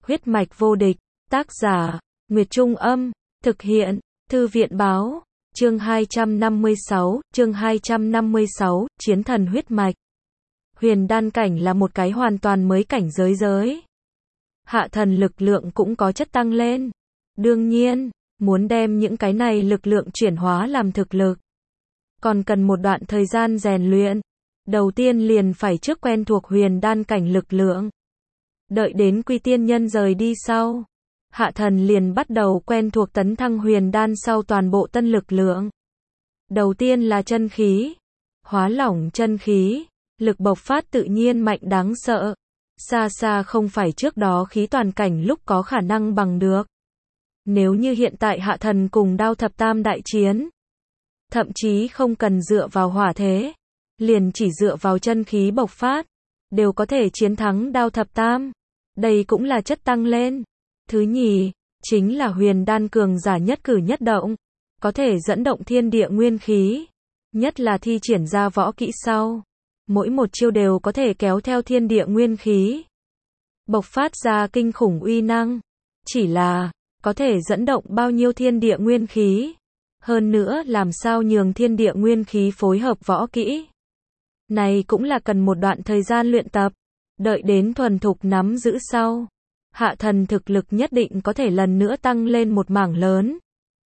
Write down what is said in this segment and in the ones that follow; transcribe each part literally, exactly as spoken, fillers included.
Huyết mạch vô địch, tác giả, Nguyệt Trung Âm, thực hiện, Thư viện Báo, chương hai trăm năm mươi sáu, chương hai trăm năm mươi sáu, Chiến thần huyết mạch. Huyền đan cảnh là một cái hoàn toàn mới cảnh giới giới. Hạ thần lực lượng cũng có chất tăng lên. Đương nhiên, muốn đem những cái này lực lượng chuyển hóa làm thực lực, còn cần một đoạn thời gian rèn luyện. Đầu tiên liền phải trước quen thuộc huyền đan cảnh lực lượng. Đợi đến Quy Tiên Nhân rời đi sau, Hạ thần liền bắt đầu quen thuộc tấn thăng huyền đan sau toàn bộ tân lực lượng. Đầu tiên là chân khí. Hóa lỏng chân khí, lực bộc phát tự nhiên mạnh đáng sợ. Xa xa không phải trước đó khí toàn cảnh lúc có khả năng bằng được. Nếu như hiện tại Hạ thần cùng Đao Thập Tam đại chiến, thậm chí không cần dựa vào hỏa thế, liền chỉ dựa vào chân khí bộc phát, đều có thể chiến thắng Đao Thập Tam. Đây cũng là chất tăng lên. Thứ nhì, chính là huyền đan cường giả nhất cử nhất động, có thể dẫn động thiên địa nguyên khí. Nhất là thi triển ra võ kỹ sau, mỗi một chiêu đều có thể kéo theo thiên địa nguyên khí, bộc phát ra kinh khủng uy năng. Chỉ là, có thể dẫn động bao nhiêu thiên địa nguyên khí? Hơn nữa làm sao nhường thiên địa nguyên khí phối hợp võ kỹ? Này cũng là cần một đoạn thời gian luyện tập. Đợi đến thuần thục nắm giữ sau, Hạ thần thực lực nhất định có thể lần nữa tăng lên một mảng lớn.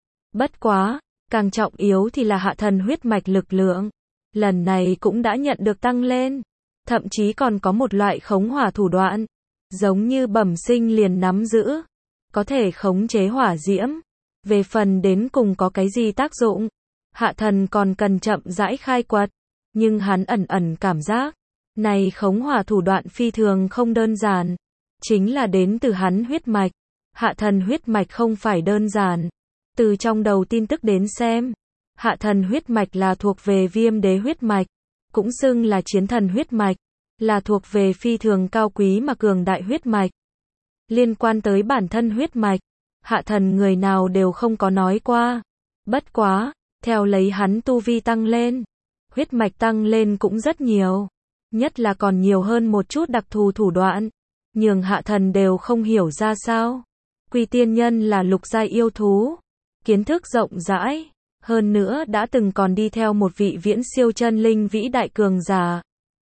Bất quá, càng trọng yếu thì là Hạ thần huyết mạch lực lượng. Lần này cũng đã nhận được tăng lên. Thậm chí còn có một loại khống hỏa thủ đoạn. Giống như bẩm sinh liền nắm giữ. Có thể khống chế hỏa diễm. Về phần đến cùng có cái gì tác dụng, Hạ thần còn cần chậm rãi khai quật. Nhưng hắn ẩn ẩn cảm giác, này khống hỏa thủ đoạn phi thường không đơn giản. Chính là đến từ hắn huyết mạch. Hạ thần huyết mạch không phải đơn giản. Từ trong đầu tin tức đến xem, Hạ thần huyết mạch là thuộc về viêm đế huyết mạch, cũng xưng là chiến thần huyết mạch, là thuộc về phi thường cao quý mà cường đại huyết mạch. Liên quan tới bản thân huyết mạch, Hạ thần người nào đều không có nói qua. Bất quá, theo lấy hắn tu vi tăng lên, huyết mạch tăng lên cũng rất nhiều. Nhất là còn nhiều hơn một chút đặc thù thủ đoạn, nhường Hạ thần đều không hiểu ra sao. Quy Tiên Nhân là lục giai yêu thú, kiến thức rộng rãi, hơn nữa đã từng còn đi theo một vị viễn siêu chân linh vĩ đại cường giả.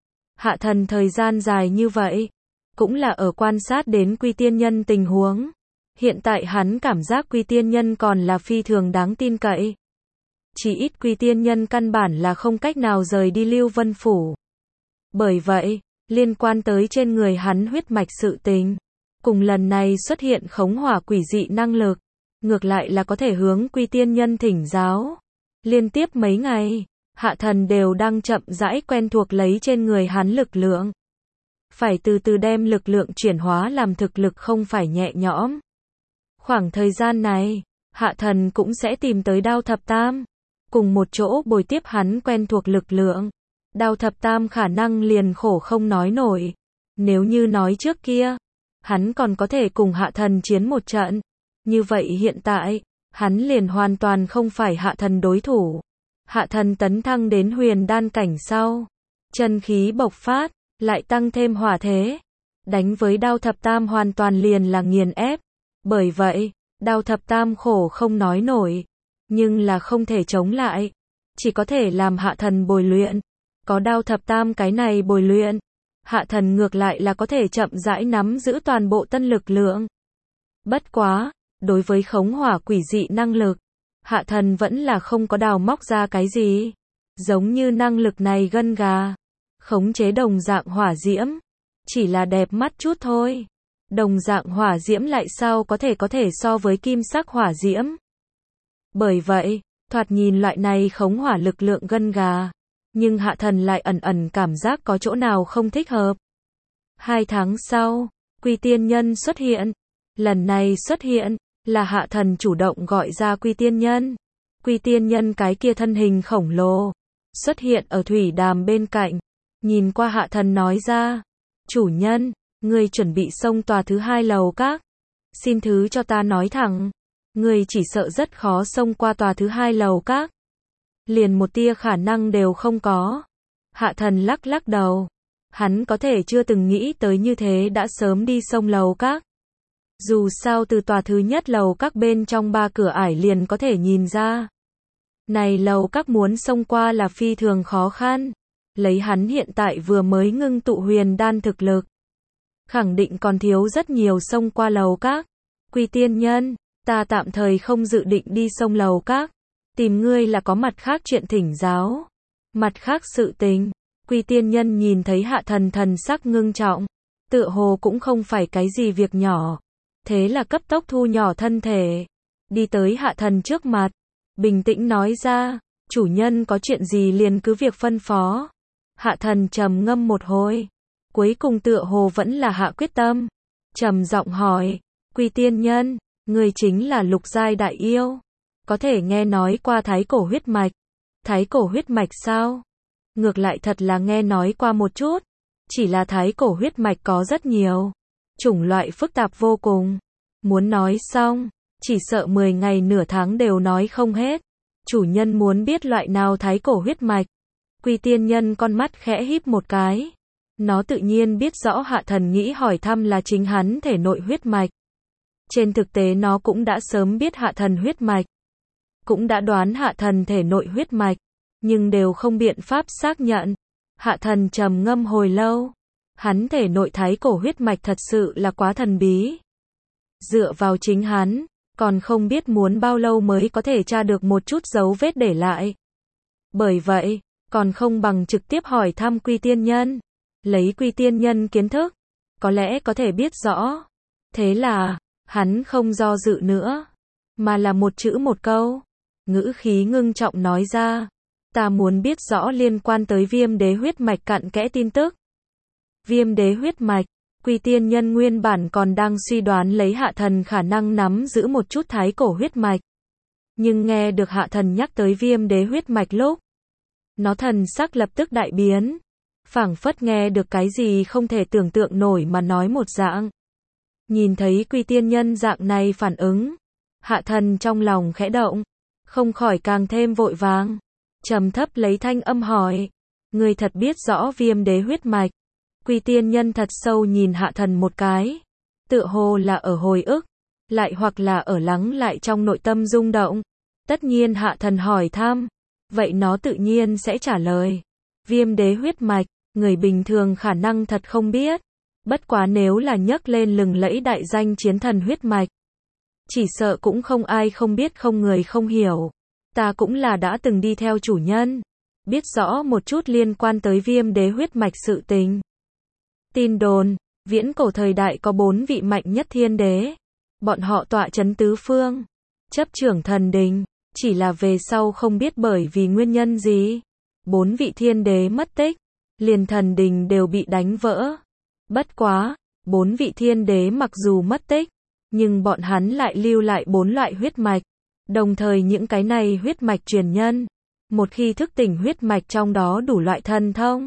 Hạ thần thời gian dài như vậy, cũng là ở quan sát đến Quy Tiên Nhân tình huống. Hiện tại hắn cảm giác Quy Tiên Nhân còn là phi thường đáng tin cậy. Chỉ ít Quy Tiên Nhân căn bản là không cách nào rời đi Lưu Vân Phủ. Bởi vậy, liên quan tới trên người hắn huyết mạch sự tình, cùng lần này xuất hiện khống hỏa quỷ dị năng lực, ngược lại là có thể hướng Quy Tiên Nhân thỉnh giáo. Liên tiếp mấy ngày, Hạ thần đều đang chậm rãi quen thuộc lấy trên người hắn lực lượng. Phải từ từ đem lực lượng chuyển hóa làm thực lực không phải nhẹ nhõm. Khoảng thời gian này, Hạ thần cũng sẽ tìm tới Đao Thập Tam, cùng một chỗ bồi tiếp hắn quen thuộc lực lượng. Đao Thập Tam khả năng liền khổ không nói nổi. Nếu như nói trước kia, hắn còn có thể cùng Hạ thần chiến một trận. Như vậy hiện tại, hắn liền hoàn toàn không phải Hạ thần đối thủ. Hạ thần tấn thăng đến huyền đan cảnh sau, chân khí bộc phát, lại tăng thêm hỏa thế. Đánh với Đao Thập Tam hoàn toàn liền là nghiền ép. Bởi vậy, Đao Thập Tam khổ không nói nổi, nhưng là không thể chống lại. Chỉ có thể làm Hạ thần bồi luyện. Có Đao Thập Tam cái này bồi luyện, Hạ thần ngược lại là có thể chậm rãi nắm giữ toàn bộ tân lực lượng. Bất quá, đối với khống hỏa quỷ dị năng lực, Hạ thần vẫn là không có đào móc ra cái gì. Giống như năng lực này gân gà, khống chế đồng dạng hỏa diễm, chỉ là đẹp mắt chút thôi. Đồng dạng hỏa diễm lại sao có thể có thể so với kim sắc hỏa diễm. Bởi vậy, thoạt nhìn loại này khống hỏa lực lượng gân gà, nhưng Hạ thần lại ẩn ẩn cảm giác có chỗ nào không thích hợp. Hai tháng sau, Quy Tiên Nhân xuất hiện. Lần này xuất hiện, là Hạ thần chủ động gọi ra Quy Tiên Nhân. Quy Tiên Nhân cái kia thân hình khổng lồ, xuất hiện ở thủy đàm bên cạnh. Nhìn qua Hạ thần nói ra, chủ nhân, ngươi chuẩn bị xông tòa thứ hai lầu các. Xin thứ cho ta nói thẳng, ngươi chỉ sợ rất khó xông qua tòa thứ hai lầu các. Liền một tia khả năng đều không có. Hạ thần lắc lắc đầu. Hắn có thể chưa từng nghĩ tới như thế đã sớm đi sông lầu các. Dù sao từ tòa thứ nhất lầu các bên trong ba cửa ải liền có thể nhìn ra. Này lầu các muốn xông qua là phi thường khó khăn. Lấy hắn hiện tại vừa mới ngưng tụ huyền đan thực lực. Khẳng định còn thiếu rất nhiều xông qua lầu các. Quy tiên nhân, ta tạm thời không dự định đi xông lầu các. Tìm ngươi là có mặt khác chuyện thỉnh giáo. Mặt khác sự tình. Quy tiên nhân nhìn thấy Hạ Thần thần sắc ngưng trọng. Tựa hồ cũng không phải cái gì việc nhỏ. Thế là cấp tốc thu nhỏ thân thể. Đi tới Hạ Thần trước mặt. Bình tĩnh nói ra. Chủ nhân có chuyện gì liền cứ việc phân phó. Hạ Thần trầm ngâm một hồi. Cuối cùng tựa hồ vẫn là hạ quyết tâm. Trầm giọng hỏi. Quy tiên nhân, người chính là lục giai đại yêu. Có thể nghe nói qua thái cổ huyết mạch. Thái cổ huyết mạch sao? Ngược lại thật là nghe nói qua một chút. Chỉ là thái cổ huyết mạch có rất nhiều. Chủng loại phức tạp vô cùng. Muốn nói xong, chỉ sợ mười ngày nửa tháng đều nói không hết. Chủ nhân muốn biết loại nào thái cổ huyết mạch. Quy tiên nhân con mắt khẽ híp một cái. Nó tự nhiên biết rõ Hạ Thần nghĩ hỏi thăm là chính hắn thể nội huyết mạch. Trên thực tế nó cũng đã sớm biết Hạ Thần huyết mạch. Cũng đã đoán Hạ Thần thể nội huyết mạch. Nhưng đều không biện pháp xác nhận. Hạ Thần trầm ngâm hồi lâu. Hắn thể nội thái cổ huyết mạch thật sự là quá thần bí. Dựa vào chính hắn, còn không biết muốn bao lâu mới có thể tra được một chút dấu vết để lại. Bởi vậy, còn không bằng trực tiếp hỏi thăm Quy tiên nhân. Lấy Quy tiên nhân kiến thức, có lẽ có thể biết rõ. Thế là, hắn không do dự nữa, mà là một chữ một câu. Ngữ khí ngưng trọng nói ra. Ta muốn biết rõ liên quan tới viêm đế huyết mạch cặn kẽ tin tức. Viêm đế huyết mạch, Quy tiên nhân nguyên bản còn đang suy đoán lấy Hạ Thần khả năng nắm giữ một chút thái cổ huyết mạch. Nhưng nghe được Hạ Thần nhắc tới viêm đế huyết mạch lúc, nó thần sắc lập tức đại biến. Phảng phất nghe được cái gì không thể tưởng tượng nổi mà nói một dạng. Nhìn thấy Quy tiên nhân dạng này phản ứng, Hạ Thần trong lòng khẽ động, không khỏi càng thêm vội vàng. Trầm thấp lấy thanh âm hỏi. Người thật biết rõ viêm đế huyết mạch. Quy tiên nhân thật sâu nhìn Hạ Thần một cái. Tựa hồ là ở hồi ức, lại hoặc là ở lắng lại trong nội tâm rung động. Tất nhiên Hạ Thần hỏi thăm, vậy nó tự nhiên sẽ trả lời. Viêm đế huyết mạch, người bình thường khả năng thật không biết. Bất quá nếu là nhấc lên lừng lẫy đại danh chiến thần huyết mạch, chỉ sợ cũng không ai không biết không người không hiểu. Ta cũng là đã từng đi theo chủ nhân, biết rõ một chút liên quan tới viêm đế huyết mạch sự tình. Tin đồn, viễn cổ thời đại có bốn vị mạnh nhất thiên đế. Bọn họ tọa chấn tứ phương, chấp trưởng thần đình, chỉ là về sau không biết bởi vì nguyên nhân gì. Bốn vị thiên đế mất tích, liền thần đình đều bị đánh vỡ. Bất quá, bốn vị thiên đế mặc dù mất tích, nhưng bọn hắn lại lưu lại bốn loại huyết mạch. Đồng thời những cái này huyết mạch truyền nhân, một khi thức tỉnh huyết mạch trong đó đủ loại thần thông,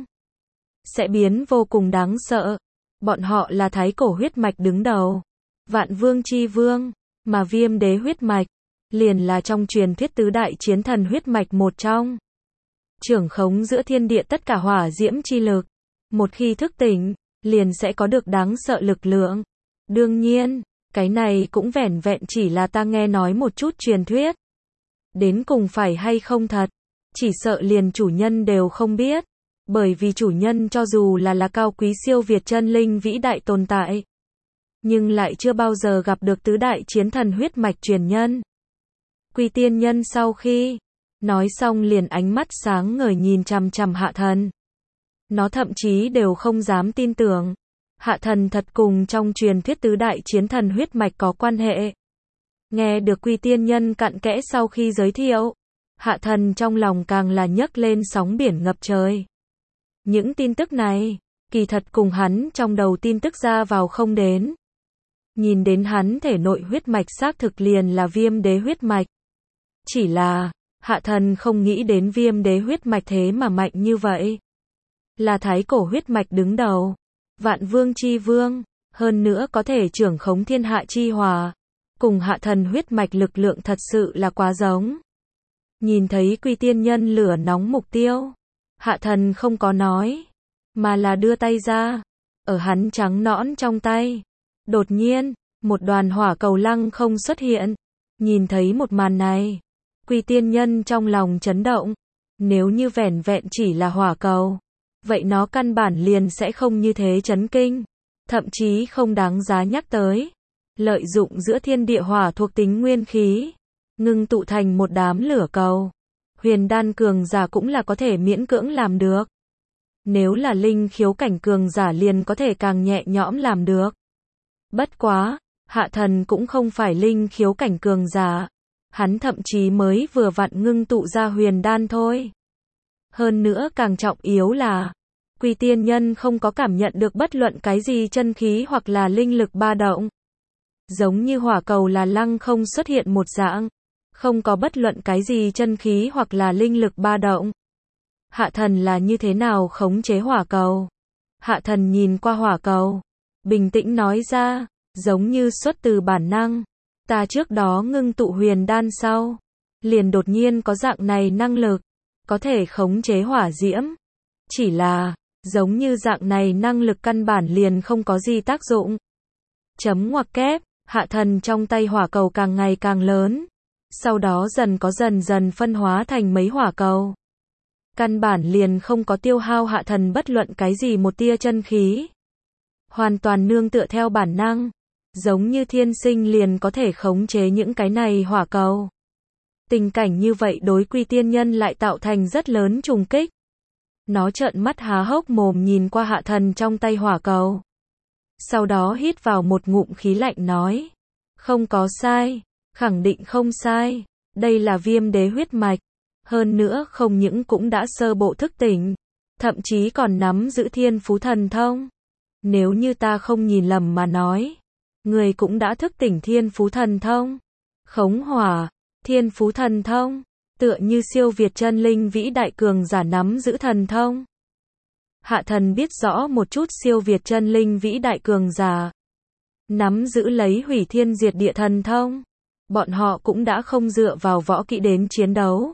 sẽ biến vô cùng đáng sợ. Bọn họ là thái cổ huyết mạch đứng đầu, vạn vương chi vương, mà viêm đế huyết mạch, liền là trong truyền thuyết tứ đại chiến thần huyết mạch một trong. Trưởng khống giữa thiên địa tất cả hỏa diễm chi lực, một khi thức tỉnh, liền sẽ có được đáng sợ lực lượng. Đương nhiên, cái này cũng vẻn vẹn chỉ là ta nghe nói một chút truyền thuyết. Đến cùng phải hay không thật, chỉ sợ liền chủ nhân đều không biết. Bởi vì chủ nhân cho dù là là cao quý siêu việt chân linh vĩ đại tồn tại, nhưng lại chưa bao giờ gặp được tứ đại chiến thần huyết mạch truyền nhân. Quy tiên nhân sau khi nói xong liền ánh mắt sáng ngời nhìn chằm chằm Hạ Thần. Nó thậm chí đều không dám tin tưởng. Hạ Thần thật cùng trong truyền thuyết tứ đại chiến thần huyết mạch có quan hệ. Nghe được Quy tiên nhân cặn kẽ sau khi giới thiệu, Hạ Thần trong lòng càng là nhấc lên sóng biển ngập trời. Những tin tức này, kỳ thật cùng hắn trong đầu tin tức ra vào không đến. Nhìn đến hắn thể nội huyết mạch xác thực liền là viêm đế huyết mạch. Chỉ là, Hạ Thần không nghĩ đến viêm đế huyết mạch thế mà mạnh như vậy. Là thái cổ huyết mạch đứng đầu, vạn vương chi vương, hơn nữa có thể trưởng khống thiên hạ chi hòa. Cùng Hạ Thần huyết mạch lực lượng thật sự là quá giống. Nhìn thấy Quy tiên nhân lửa nóng mục tiêu, Hạ Thần không có nói, mà là đưa tay ra, ở hắn trắng nõn trong tay. Đột nhiên, một đoàn hỏa cầu lăng không xuất hiện. Nhìn thấy một màn này, Quy Tiên Nhân trong lòng chấn động. Nếu như vẻn vẹn chỉ là hỏa cầu, vậy nó căn bản liền sẽ không như thế chấn kinh, thậm chí không đáng giá nhắc tới. Lợi dụng giữa thiên địa hỏa thuộc tính nguyên khí, ngưng tụ thành một đám lửa cầu, huyền đan cường giả cũng là có thể miễn cưỡng làm được. Nếu là linh khiếu cảnh cường giả liền có thể càng nhẹ nhõm làm được. Bất quá, Hạ Thần cũng không phải linh khiếu cảnh cường giả, hắn thậm chí mới vừa vặn ngưng tụ ra huyền đan thôi. Hơn nữa càng trọng yếu là, Quy Tiên Nhân không có cảm nhận được bất luận cái gì chân khí hoặc là linh lực ba động. Giống như hỏa cầu là lăng không xuất hiện một dạng, không có bất luận cái gì chân khí hoặc là linh lực ba động. Hạ Thần là như thế nào khống chế hỏa cầu? Hạ Thần nhìn qua hỏa cầu, bình tĩnh nói ra, giống như xuất từ bản năng. Ta trước đó ngưng tụ huyền đan sau, liền đột nhiên có dạng này năng lực, có thể khống chế hỏa diễm. Chỉ là, giống như dạng này năng lực căn bản liền không có gì tác dụng. Chấm ngoặc kép, Hạ Thần trong tay hỏa cầu càng ngày càng lớn, sau đó dần có dần dần phân hóa thành mấy hỏa cầu. Căn bản liền không có tiêu hao Hạ Thần bất luận cái gì một tia chân khí. Hoàn toàn nương tựa theo bản năng, giống như thiên sinh liền có thể khống chế những cái này hỏa cầu. Tình cảnh như vậy đối Quy Tiên Nhân lại tạo thành rất lớn trùng kích. Nó trợn mắt há hốc mồm nhìn qua Hạ Thần trong tay hỏa cầu. Sau đó hít vào một ngụm khí lạnh nói. Không có sai, khẳng định không sai. Đây là Viêm Đế huyết mạch. Hơn nữa không những cũng đã sơ bộ thức tỉnh, thậm chí còn nắm giữ thiên phú thần thông. Nếu như ta không nhìn lầm mà nói, người cũng đã thức tỉnh thiên phú thần thông. Khống hỏa, thiên phú thần thông, tựa như siêu việt chân linh vĩ đại cường giả nắm giữ thần thông. Hạ Thần biết rõ một chút siêu việt chân linh vĩ đại cường giả nắm giữ lấy hủy thiên diệt địa thần thông. Bọn họ cũng đã không dựa vào võ kỹ đến chiến đấu,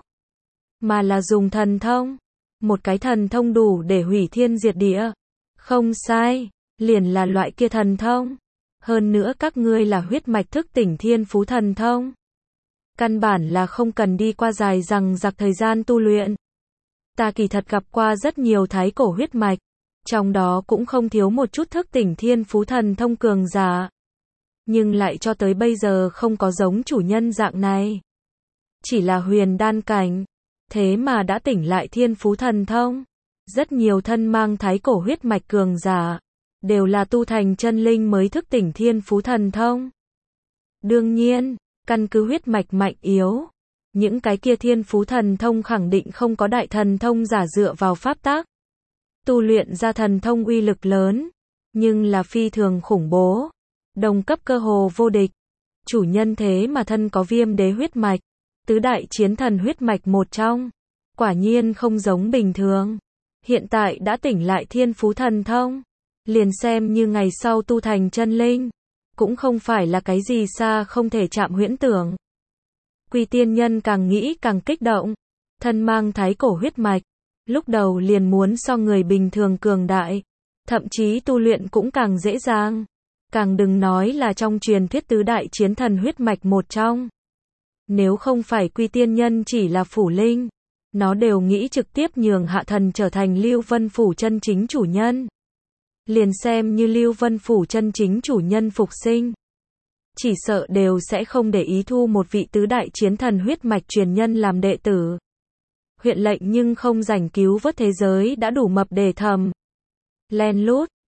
mà là dùng thần thông. Một cái thần thông đủ để hủy thiên diệt địa. Không sai, liền là loại kia thần thông. Hơn nữa các ngươi là huyết mạch thức tỉnh thiên phú thần thông. Căn bản là không cần đi qua dài dằng dặc thời gian tu luyện. Ta kỳ thật gặp qua rất nhiều thái cổ huyết mạch, trong đó cũng không thiếu một chút thức tỉnh thiên phú thần thông cường giả. Nhưng lại cho tới bây giờ không có giống chủ nhân dạng này. Chỉ là huyền đan cảnh, thế mà đã tỉnh lại thiên phú thần thông. Rất nhiều thân mang thái cổ huyết mạch cường giả, đều là tu thành chân linh mới thức tỉnh thiên phú thần thông. Đương nhiên, căn cứ huyết mạch mạnh yếu, những cái kia thiên phú thần thông khẳng định không có đại thần thông giả dựa vào pháp tác tu luyện ra thần thông uy lực lớn, nhưng là phi thường khủng bố, đồng cấp cơ hồ vô địch. Chủ nhân thế mà thân có Viêm Đế huyết mạch, tứ đại chiến thần huyết mạch một trong, quả nhiên không giống bình thường. Hiện tại đã tỉnh lại thiên phú thần thông, liền xem như ngày sau tu thành chân linh, cũng không phải là cái gì xa không thể chạm huyễn tưởng. Quy Tiên Nhân càng nghĩ càng kích động, thân mang thái cổ huyết mạch, lúc đầu liền muốn so người bình thường cường đại, thậm chí tu luyện cũng càng dễ dàng, càng đừng nói là trong truyền thuyết tứ đại chiến thần huyết mạch một trong. Nếu không phải Quy Tiên Nhân chỉ là phủ linh, nó đều nghĩ trực tiếp nhường Hạ Thần trở thành Lưu Vân Phủ chân chính chủ nhân. Liền xem như Lưu Vân Phủ chân chính chủ nhân phục sinh, chỉ sợ đều sẽ không để ý thu một vị tứ đại chiến thần huyết mạch truyền nhân làm đệ tử. Huyện lệnh nhưng không rảnh cứu vớt thế giới đã đủ mập để thầm. Len lút,